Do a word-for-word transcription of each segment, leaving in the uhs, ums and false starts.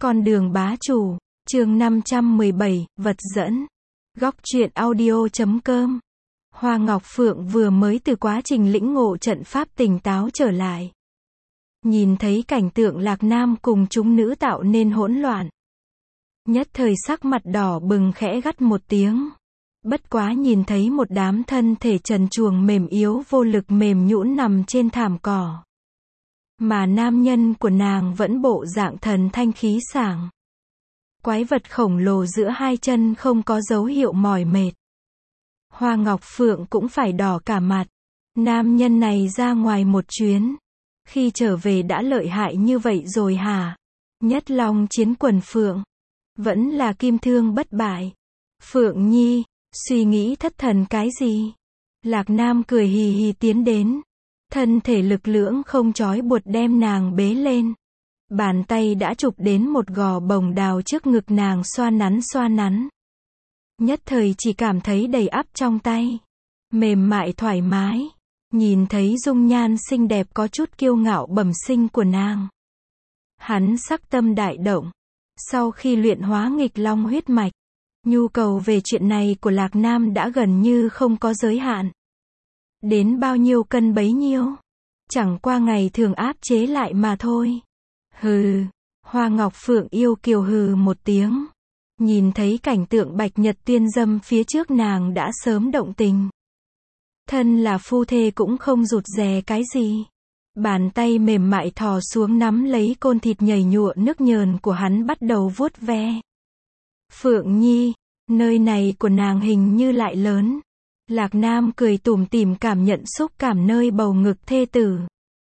Con đường bá chủ, chương năm trăm mười bảy, vật dẫn. Góc truyện audio chấm com. Hoa Ngọc Phượng vừa mới từ quá trình lĩnh ngộ trận pháp tỉnh táo trở lại. Nhìn thấy cảnh tượng Lạc Nam cùng chúng nữ tạo nên hỗn loạn. Nhất thời sắc mặt đỏ bừng khẽ gắt một tiếng. Bất quá nhìn thấy một đám thân thể trần truồng mềm yếu vô lực mềm nhũn nằm trên thảm cỏ. Mà nam nhân của nàng vẫn bộ dạng thần thanh khí sảng. Quái vật khổng lồ giữa hai chân không có dấu hiệu mỏi mệt. Hoa Ngọc Phượng cũng phải đỏ cả mặt. Nam nhân này ra ngoài một chuyến. Khi trở về đã lợi hại như vậy rồi hả? Nhất Long chiến quần Phượng. Vẫn là kim thương bất bại. Phượng Nhi, suy nghĩ thất thần cái gì? Lạc Nam cười hì hì tiến đến. Thân thể lực lưỡng không trói buộc đem nàng bế lên. Bàn tay đã chụp đến một gò bồng đào trước ngực nàng xoa nắn xoa nắn. Nhất thời chỉ cảm thấy đầy ắp trong tay. Mềm mại thoải mái. Nhìn thấy dung nhan xinh đẹp có chút kiêu ngạo bẩm sinh của nàng. Hắn sắc tâm đại động. Sau khi luyện hóa nghịch long huyết mạch, nhu cầu về chuyện này của Lạc Nam đã gần như không có giới hạn. Đến bao nhiêu cân bấy nhiêu. Chẳng qua ngày thường áp chế lại mà thôi. Hừ. Hoa Ngọc Phượng yêu kiều hừ một tiếng. Nhìn thấy cảnh tượng bạch nhật tiên dâm phía trước nàng đã sớm động tình. Thân là phu thê cũng không rụt rè cái gì. Bàn tay mềm mại thò xuống nắm lấy côn thịt nhầy nhụa nước nhờn của hắn bắt đầu vuốt ve. Phượng Nhi, nơi này của nàng hình như lại lớn. Lạc Nam cười tủm tỉm cảm nhận xúc cảm nơi bầu ngực thê tử.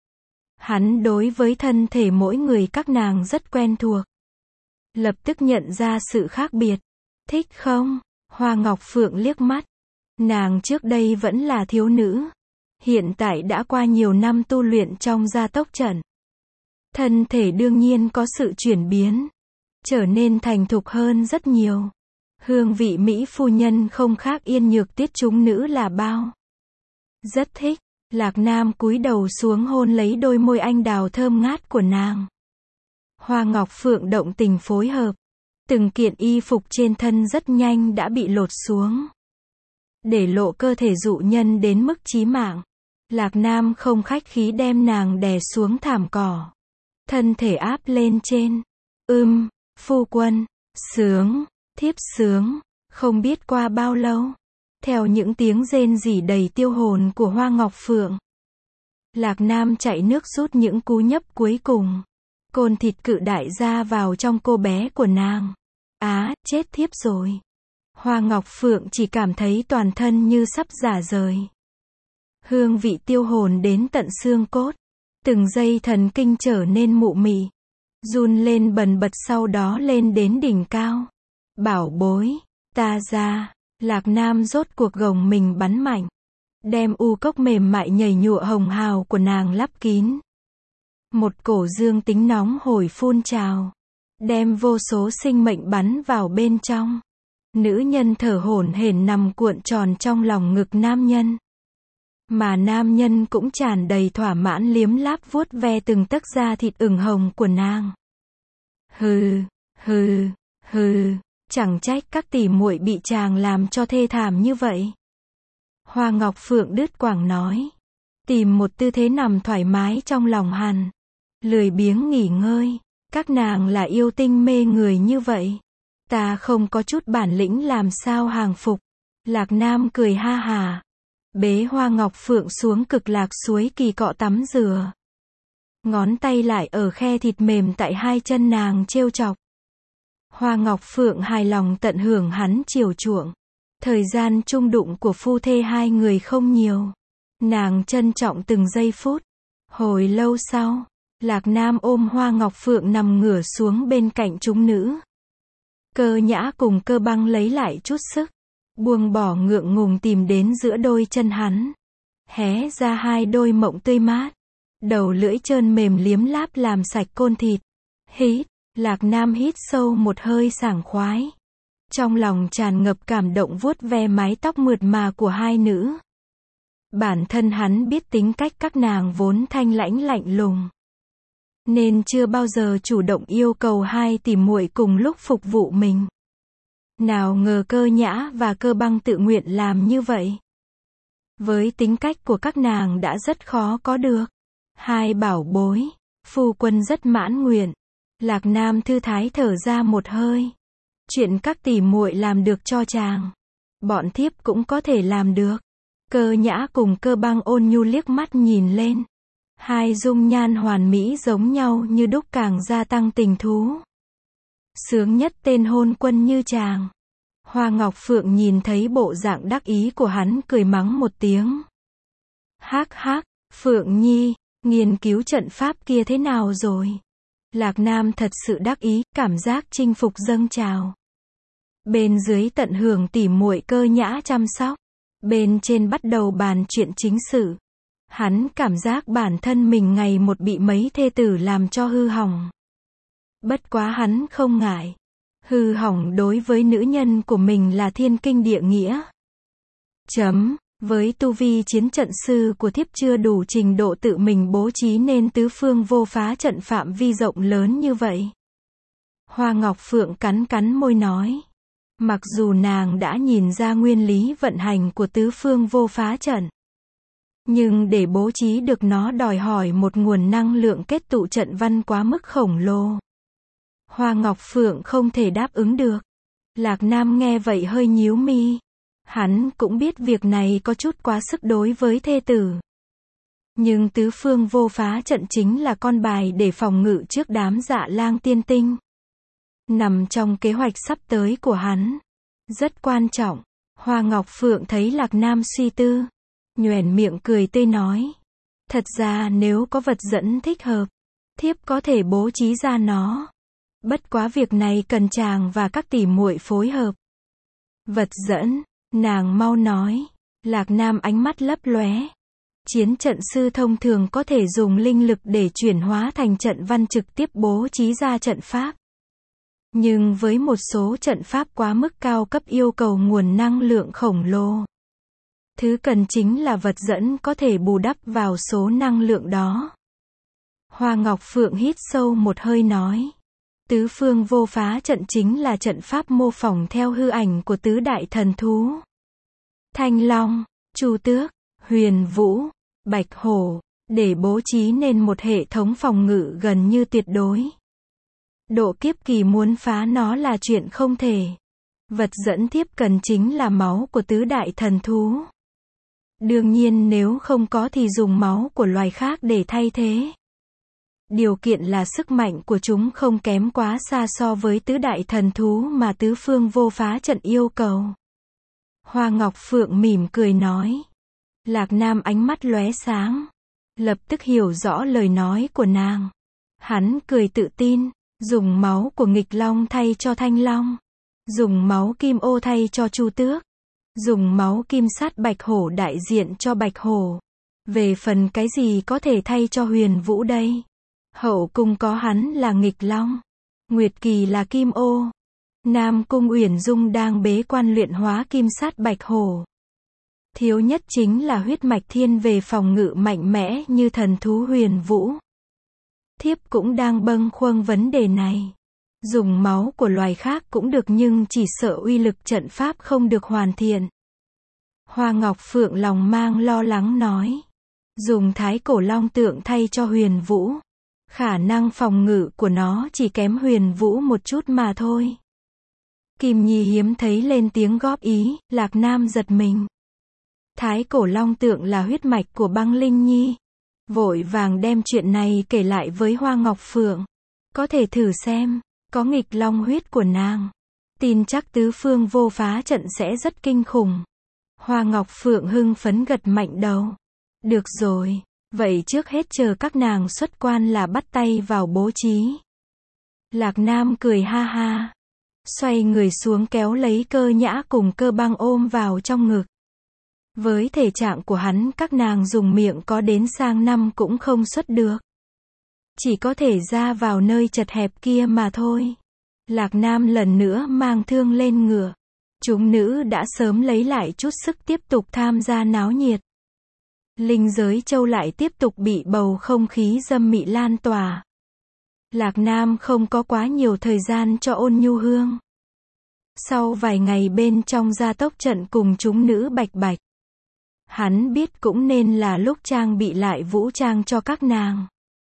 Hắn đối với thân thể mỗi người các nàng rất quen thuộc. Lập tức nhận ra sự khác biệt. Thích không? Hoa Ngọc Phượng liếc mắt. Nàng trước đây vẫn là thiếu nữ. Hiện tại đã qua nhiều năm tu luyện trong gia tốc trận. Thân thể đương nhiên có sự chuyển biến. Trở nên thành thục hơn rất nhiều. Hương vị Mỹ phu nhân không khác Yên Nhược Tiết chúng nữ là bao. Rất thích. Lạc Nam cúi đầu xuống hôn lấy đôi môi anh đào thơm ngát của nàng. Hoa Ngọc Phượng động tình phối hợp. Từng kiện y phục trên thân rất nhanh đã bị lột xuống. Để lộ cơ thể dụ nhân đến mức chí mạng. Lạc Nam không khách khí đem nàng đè xuống thảm cỏ. Thân thể áp lên trên. Ưm, phu quân, sướng, thiếp sướng. Không biết qua bao lâu. Theo những tiếng rên rỉ đầy tiêu hồn của Hoa Ngọc Phượng. Lạc Nam chạy nước rút những cú nhấp cuối cùng. Côn thịt cự đại ra vào trong cô bé của nàng. Á, chết thiếp rồi. Hoa Ngọc Phượng chỉ cảm thấy toàn thân như sắp rả rời. Hương vị tiêu hồn đến tận xương cốt. Từng giây thần kinh trở nên mụ mị. Run lên bần bật sau đó lên đến đỉnh cao. Bảo bối, ta ra. Lạc Nam rốt cuộc gồng mình bắn mạnh. Đem u cốc mềm mại nhầy nhụa hồng hào của nàng lắp kín. Một cổ dương tính nóng hổi phun trào. Đem vô số sinh mệnh bắn vào bên trong. Nữ nhân thở hổn hển nằm cuộn tròn trong lòng ngực nam nhân. Mà nam nhân cũng tràn đầy thỏa mãn liếm láp vuốt ve từng tấc da thịt ửng hồng của nàng. Hừ, hừ, hừ. Chẳng trách các tỷ muội bị chàng làm cho thê thảm như vậy. Hoa Ngọc Phượng đứt quãng nói. Tìm một tư thế nằm thoải mái trong lòng hắn. Lười biếng nghỉ ngơi. Các nàng là yêu tinh mê người như vậy. Ta không có chút bản lĩnh làm sao hàng phục. Lạc Nam cười ha hà. Bế Hoa Ngọc Phượng xuống cực lạc suối kỳ cọ tắm rửa. Ngón tay lại ở khe thịt mềm tại hai chân nàng trêu chọc. Hoa Ngọc Phượng hài lòng tận hưởng hắn chiều chuộng. Thời gian chung đụng của phu thê hai người không nhiều. Nàng trân trọng từng giây phút. Hồi lâu sau, Lạc Nam ôm Hoa Ngọc Phượng nằm ngửa xuống bên cạnh chúng nữ. Cơ Nhã cùng Cơ Băng lấy lại chút sức. Buông bỏ ngượng ngùng tìm đến giữa đôi chân hắn. Hé ra hai đôi mộng tươi mát. Đầu lưỡi trơn mềm liếm láp làm sạch côn thịt. Hít. Lạc Nam hít sâu một hơi sảng khoái. Trong lòng tràn ngập cảm động vuốt ve mái tóc mượt mà của hai nữ. Bản thân hắn biết tính cách các nàng vốn thanh lãnh lạnh lùng. nên chưa bao giờ chủ động yêu cầu hai tỷ muội cùng lúc phục vụ mình. Nào ngờ Cơ Nhã và Cơ Băng tự nguyện làm như vậy. Với tính cách của các nàng đã rất khó có được. Hai bảo bối, phu quân rất mãn nguyện. Lạc Nam thư thái thở ra một hơi. Chuyện các tỷ muội làm được cho chàng, bọn thiếp cũng có thể làm được. Cơ Nhã cùng Cơ Băng ôn nhu liếc mắt nhìn lên. Hai dung nhan hoàn mỹ giống nhau như đúc càng gia tăng tình thú. Sướng nhất tên hôn quân như chàng. Hoa Ngọc Phượng nhìn thấy bộ dạng đắc ý của hắn cười mắng một tiếng. Hắc hắc, Phượng Nhi, nghiên cứu trận pháp kia thế nào rồi? Lạc Nam thật sự đắc ý, cảm giác chinh phục dâng trào. Bên dưới tận hưởng tỉ muội Cơ Nhã chăm sóc. Bên trên bắt đầu bàn chuyện chính sự. Hắn cảm giác bản thân mình ngày một bị mấy thê tử làm cho hư hỏng. Bất quá hắn không ngại. Hư hỏng đối với nữ nhân của mình là thiên kinh địa nghĩa. Chấm, với tu vi chiến trận sư của thiếp chưa đủ trình độ tự mình bố trí nên tứ phương vô phá trận phạm vi rộng lớn như vậy. Hoa Ngọc Phượng cắn cắn môi nói. Mặc dù nàng đã nhìn ra nguyên lý vận hành của tứ phương vô phá trận, nhưng để bố trí được nó đòi hỏi một nguồn năng lượng kết tụ trận văn quá mức khổng lồ. Hoa Ngọc Phượng không thể đáp ứng được. Lạc Nam nghe vậy hơi nhíu mi. Hắn cũng biết việc này có chút quá sức đối với thê tử. Nhưng tứ phương vô phá trận chính là con bài để phòng ngự trước đám Dạ Lang tiên tinh. Nằm trong kế hoạch sắp tới của hắn. Rất quan trọng. Hoa Ngọc Phượng thấy Lạc Nam suy tư. Nhoẻn miệng cười tươi nói. Thật ra nếu có vật dẫn thích hợp, thiếp có thể bố trí ra nó. Bất quá việc này cần chàng và các tỷ muội phối hợp. Vật dẫn, nàng mau nói. Lạc Nam ánh mắt lấp lóe. Chiến trận sư thông thường có thể dùng linh lực để chuyển hóa thành trận văn trực tiếp bố trí ra trận pháp. Nhưng với một số trận pháp quá mức cao cấp yêu cầu nguồn năng lượng khổng lồ. Thứ cần chính là vật dẫn có thể bù đắp vào số năng lượng đó. Hoa Ngọc Phượng hít sâu một hơi nói. Tứ phương vô phá trận chính là trận pháp mô phỏng theo hư ảnh của tứ đại thần thú. Thanh Long, Chu Tước, Huyền Vũ, Bạch Hổ, để bố trí nên một hệ thống phòng ngự gần như tuyệt đối. Độ kiếp kỳ muốn phá nó là chuyện không thể. Vật dẫn thiếp cần chính là máu của tứ đại thần thú. Đương nhiên nếu không có thì dùng máu của loài khác để thay thế. Điều kiện là sức mạnh của chúng không kém quá xa so với tứ đại thần thú mà tứ phương vô phá trận yêu cầu. Hoa Ngọc Phượng mỉm cười nói. Lạc Nam ánh mắt lóe sáng. Lập tức hiểu rõ lời nói của nàng. Hắn cười tự tin. Dùng máu của nghịch long thay cho thanh long. Dùng máu kim ô thay cho chu tước. Dùng máu kim sát bạch hổ đại diện cho bạch hổ. Về phần cái gì có thể thay cho huyền vũ đây? Hậu cung có hắn là nghịch long. Nguyệt kỳ là kim ô. Nam cung Uyển Dung đang bế quan luyện hóa kim sát bạch hổ. Thiếu nhất chính là huyết mạch thiên về phòng ngự mạnh mẽ như thần thú huyền vũ. Thiếp cũng đang bâng khuâng vấn đề này. Dùng máu của loài khác cũng được nhưng chỉ sợ uy lực trận pháp không được hoàn thiện. Hoa Ngọc Phượng lòng mang lo lắng nói. Dùng thái cổ long tượng thay cho huyền vũ. Khả năng phòng ngự của nó chỉ kém huyền vũ một chút mà thôi. Kim Nhi hiếm thấy lên tiếng góp ý, Lạc Nam giật mình. Thái cổ long tượng là huyết mạch của Băng Linh Nhi. Vội vàng đem chuyện này kể lại với Hoa Ngọc Phượng. Có thể thử xem, có nghịch long huyết của nàng. Tin chắc tứ phương vô phá trận sẽ rất kinh khủng. Hoa Ngọc Phượng hưng phấn gật mạnh đầu. Được rồi, vậy trước hết chờ các nàng xuất quan là bắt tay vào bố trí. Lạc Nam cười ha ha. Xoay người xuống kéo lấy Cơ Nhã cùng Cơ Băng ôm vào trong ngực. Với thể trạng của hắn các nàng dùng miệng có đến sang năm cũng không xuất được. Chỉ có thể ra vào nơi chật hẹp kia mà thôi. Lạc Nam lần nữa mang thương lên ngựa. Chúng nữ đã sớm lấy lại chút sức tiếp tục tham gia náo nhiệt. Linh giới châu lại tiếp tục bị bầu không khí dâm mị lan tỏa. Lạc Nam không có quá nhiều thời gian cho Ôn Nhu Hương. Sau vài ngày bên trong gia tốc trận cùng chúng nữ bạch bạch, hắn biết cũng nên là lúc trang bị lại vũ trang cho các nàng.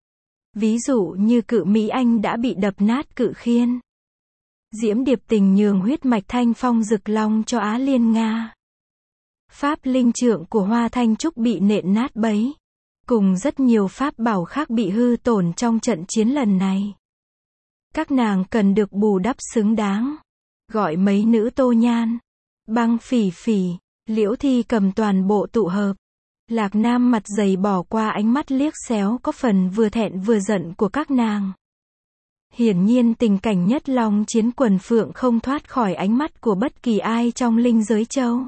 Ví dụ như Cự Mỹ Anh đã bị đập nát cự khiên. Diễm Điệp Tình nhường huyết mạch Thanh Phong Dực Long cho Á Liên Nga. Pháp linh trượng của Hoa Thanh Trúc bị nện nát bấy. Cùng rất nhiều pháp bảo khác bị hư tổn trong trận chiến lần này. Các nàng cần được bù đắp xứng đáng. Gọi mấy nữ Tô Nhan, Băng Phỉ Phỉ, Liễu Thi Cầm toàn bộ tụ hợp. Lạc Nam mặt dày bỏ qua ánh mắt liếc xéo có phần vừa thẹn vừa giận của các nàng. Hiển nhiên tình cảnh nhất long chiến quần phượng không thoát khỏi ánh mắt của bất kỳ ai trong linh giới châu.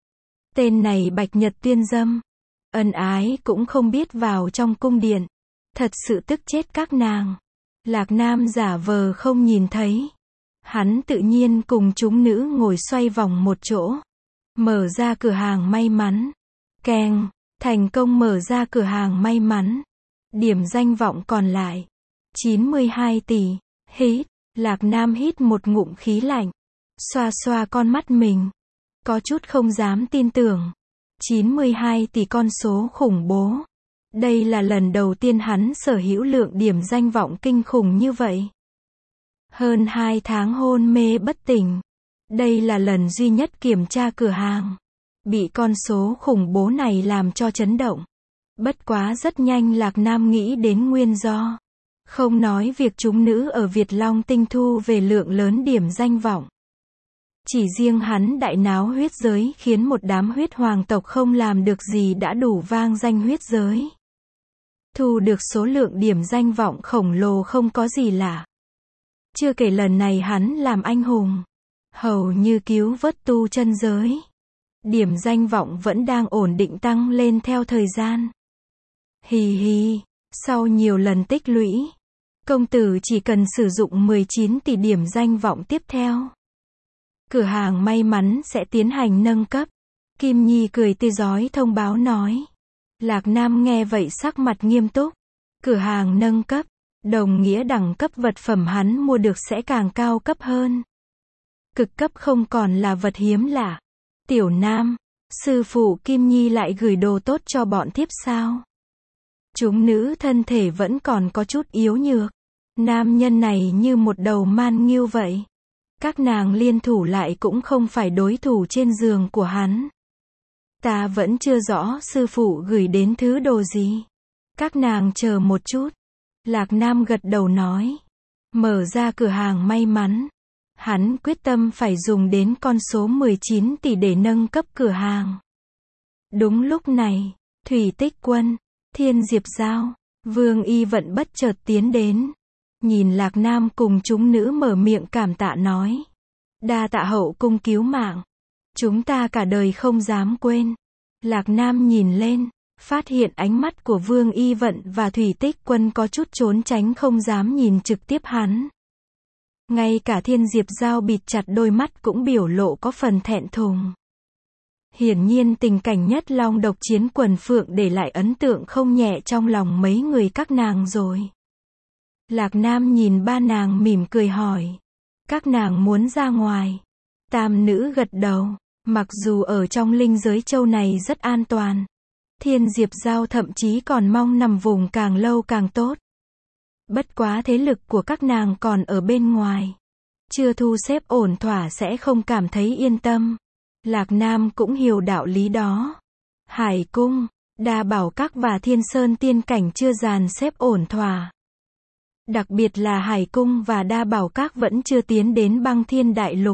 Tên này Bạch Nhật Tuyên Dâm, ân ái cũng không biết vào trong cung điện. Thật sự tức chết các nàng. Lạc Nam giả vờ không nhìn thấy. Hắn tự nhiên cùng chúng nữ ngồi xoay vòng một chỗ. Mở ra cửa hàng may mắn. Keng, thành công mở ra cửa hàng may mắn. Điểm danh vọng còn lại chín mươi hai tỷ. Hít, Lạc Nam hít một ngụm khí lạnh. Xoa xoa con mắt mình. Có chút không dám tin tưởng. chín mươi hai tỷ con số khủng bố. Đây là lần đầu tiên hắn sở hữu lượng điểm danh vọng kinh khủng như vậy. Hơn hai tháng hôn mê bất tỉnh. Đây là lần duy nhất kiểm tra cửa hàng. Bị con số khủng bố này làm cho chấn động. Bất quá rất nhanh Lạc Nam nghĩ đến nguyên do. Không nói việc chúng nữ ở Việt Long Tinh thu về lượng lớn điểm danh vọng. Chỉ riêng hắn đại náo huyết giới khiến một đám huyết hoàng tộc không làm được gì đã đủ vang danh huyết giới. Thu được số lượng điểm danh vọng khổng lồ không có gì lạ. Chưa kể lần này hắn làm anh hùng. Hầu như cứu vớt tu chân giới. Điểm danh vọng vẫn đang ổn định tăng lên theo thời gian. Hì hì, sau nhiều lần tích lũy, công tử chỉ cần sử dụng mười chín tỷ điểm danh vọng tiếp theo. Cửa hàng may mắn sẽ tiến hành nâng cấp. Kim Nhi cười tươi rói thông báo nói. Lạc Nam nghe vậy sắc mặt nghiêm túc. Cửa hàng nâng cấp, đồng nghĩa đẳng cấp vật phẩm hắn mua được sẽ càng cao cấp hơn. Cực cấp không còn là vật hiếm lạ. Tiểu Nam, sư phụ Kim Nhi lại gửi đồ tốt cho bọn thiếp sao? Chúng nữ thân thể vẫn còn có chút yếu nhược. Nam nhân này như một đầu man nghiêu vậy. Các nàng liên thủ lại cũng không phải đối thủ trên giường của hắn. Ta vẫn chưa rõ sư phụ gửi đến thứ đồ gì. Các nàng chờ một chút. Lạc Nam gật đầu nói. Mở ra cửa hàng may mắn. Hắn quyết tâm phải dùng đến con số mười chín tỷ để nâng cấp cửa hàng. Đúng lúc này, Thủy Tích Quân, Thiên Diệp Giao, Vương Y Vận bất chợt tiến đến. Nhìn Lạc Nam cùng chúng nữ mở miệng cảm tạ nói. Đa tạ hậu cung cứu mạng. Chúng ta cả đời không dám quên. Lạc Nam nhìn lên, phát hiện ánh mắt của Vương Y Vận và Thủy Tích Quân có chút trốn tránh không dám nhìn trực tiếp hắn. Ngay cả Thiên Diệp Giao bịt chặt đôi mắt cũng biểu lộ có phần thẹn thùng. Hiển nhiên tình cảnh nhất long độc chiến quần phượng để lại ấn tượng không nhẹ trong lòng mấy người các nàng rồi. Lạc Nam nhìn ba nàng mỉm cười hỏi. Các nàng muốn ra ngoài. Tam nữ gật đầu. Mặc dù ở trong linh giới châu này rất an toàn. Thiên Diệp Giao thậm chí còn mong nằm vùng càng lâu càng tốt. Bất quá thế lực của các nàng còn ở bên ngoài. Chưa thu xếp ổn thỏa sẽ không cảm thấy yên tâm. Lạc Nam cũng hiểu đạo lý đó. Hải Cung, Đa Bảo Các và Thiên Sơn Tiên Cảnh chưa dàn xếp ổn thỏa. Đặc biệt là Hải Cung và Đa Bảo Các vẫn chưa tiến đến Băng Thiên Đại Lục.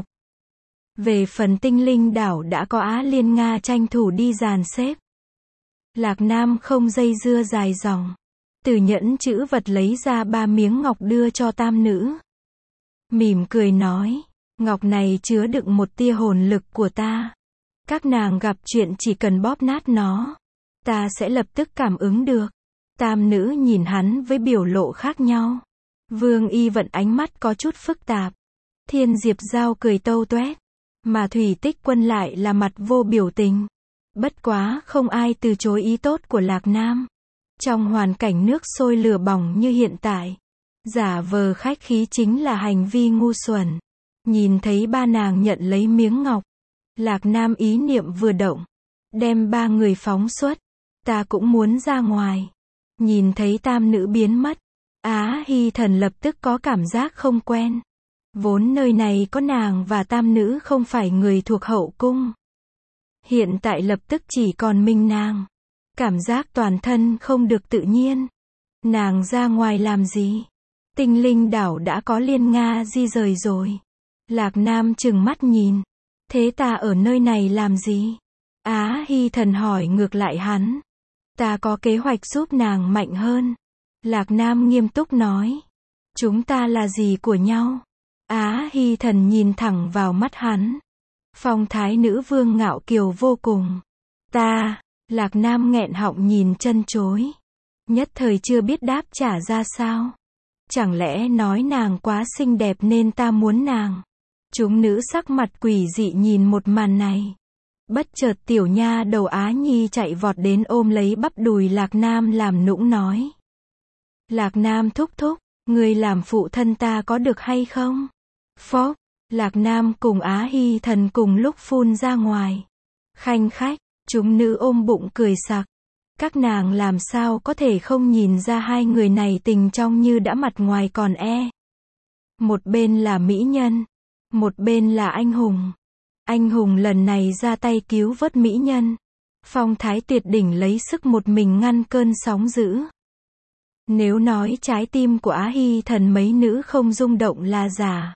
Về phần Tinh Linh Đảo đã có Á Liên Nga tranh thủ đi dàn xếp. Lạc Nam không dây dưa dài dòng. Từ nhẫn chữ vật lấy ra ba miếng ngọc đưa cho tam nữ. Mỉm cười nói. Ngọc này chứa đựng một tia hồn lực của ta. Các nàng gặp chuyện chỉ cần bóp nát nó. Ta sẽ lập tức cảm ứng được. Tam nữ nhìn hắn với biểu lộ khác nhau. Vương Y Vận ánh mắt có chút phức tạp. Thiên Diệp Giao cười tâu tuét. Mà Thủy Tích Quân lại là mặt vô biểu tình. Bất quá không ai từ chối ý tốt của Lạc Nam. Trong hoàn cảnh nước sôi lửa bỏng như hiện tại, Giả vờ khách khí chính là hành vi ngu xuẩn. Nhìn thấy ba nàng nhận lấy miếng ngọc, Lạc Nam ý niệm vừa động, đem ba người phóng xuất. Ta cũng muốn ra ngoài. Nhìn thấy tam nữ biến mất, Á Hy Thần lập tức có cảm giác không quen. Vốn nơi này có nàng và tam nữ không phải người thuộc hậu cung. Hiện tại lập tức chỉ còn mình nàng. Cảm giác toàn thân không được tự nhiên. Nàng ra ngoài làm gì? Tinh linh đảo đã có Liên Nga di rời rồi. Lạc Nam trừng mắt nhìn. Thế ta ở nơi này làm gì? Á Hy Thần hỏi ngược lại hắn. Ta có kế hoạch giúp nàng mạnh hơn. Lạc Nam nghiêm túc nói. Chúng ta là gì của nhau? Á Hy Thần nhìn thẳng vào mắt hắn. Phong thái nữ vương ngạo kiều vô cùng. Ta, Lạc Nam nghẹn họng nhìn chân chối. Nhất thời chưa biết đáp trả ra sao. Chẳng lẽ nói nàng quá xinh đẹp nên ta muốn nàng? Chúng nữ sắc mặt quỷ dị nhìn một màn này. Bất chợt tiểu nha đầu Á Nhi chạy vọt đến ôm lấy bắp đùi Lạc Nam làm nũng nói. Lạc Nam thúc thúc, người làm phụ thân ta có được hay không? Phốc, Lạc Nam cùng Á Hy Thần cùng lúc phun ra ngoài. Khanh khách, chúng nữ ôm bụng cười sặc. Các nàng làm sao có thể không nhìn ra hai người này tình trong như đã mặt ngoài còn e. Một bên là mỹ nhân, một bên là anh hùng. Anh hùng lần này ra tay cứu vớt mỹ nhân. Phong thái tuyệt đỉnh lấy sức một mình ngăn cơn sóng dữ. Nếu nói trái tim của Á Hy Thần mấy nữ không rung động là giả.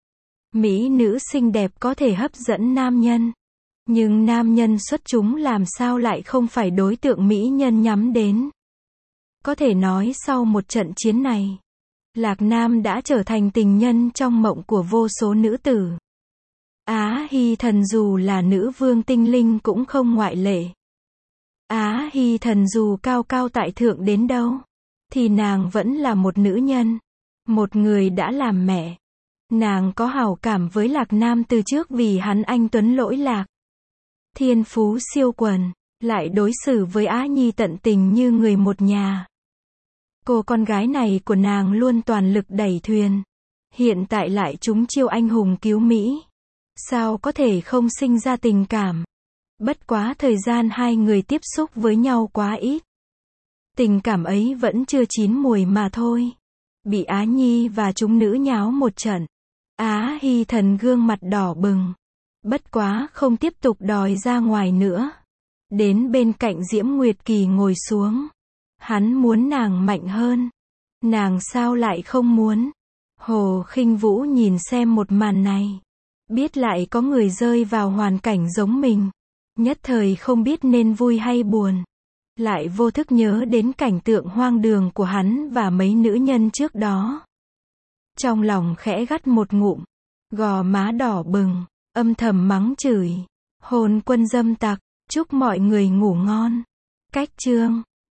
Mỹ nữ xinh đẹp có thể hấp dẫn nam nhân. Nhưng nam nhân xuất chúng làm sao lại không phải đối tượng mỹ nhân nhắm đến. Có thể nói sau một trận chiến này, Lạc Nam đã trở thành tình nhân trong mộng của vô số nữ tử. Á Hy Thần dù là nữ vương tinh linh cũng không ngoại lệ. Á Hy Thần dù cao cao tại thượng đến đâu, thì nàng vẫn là một nữ nhân. Một người đã làm mẹ. Nàng có hảo cảm với Lạc Nam từ trước vì hắn anh tuấn lỗi lạc. Thiên phú siêu quần, lại đối xử với Á Nhi tận tình như người một nhà. Cô con gái này của nàng luôn toàn lực đẩy thuyền. Hiện tại lại trúng chiêu anh hùng cứu Mỹ. Sao có thể không sinh ra tình cảm? Bất quá thời gian hai người tiếp xúc với nhau quá ít. Tình cảm ấy vẫn chưa chín mùi mà thôi. Bị Á Nhi và chúng nữ nháo một trận. Á Hy Thần gương mặt đỏ bừng. Bất quá không tiếp tục đòi ra ngoài nữa. Đến bên cạnh Diễm Nguyệt Kỳ ngồi xuống. Hắn muốn nàng mạnh hơn. Nàng sao lại không muốn? Hồ Khinh Vũ nhìn xem một màn này. Biết lại có người rơi vào hoàn cảnh giống mình. Nhất thời không biết nên vui hay buồn. Lại vô thức nhớ đến cảnh tượng hoang đường của hắn và mấy nữ nhân trước đó. Trong lòng khẽ gắt một ngụm. Gò má đỏ bừng. Âm thầm mắng chửi. Hồn quân dâm tặc. Chúc mọi người ngủ ngon. Cách chương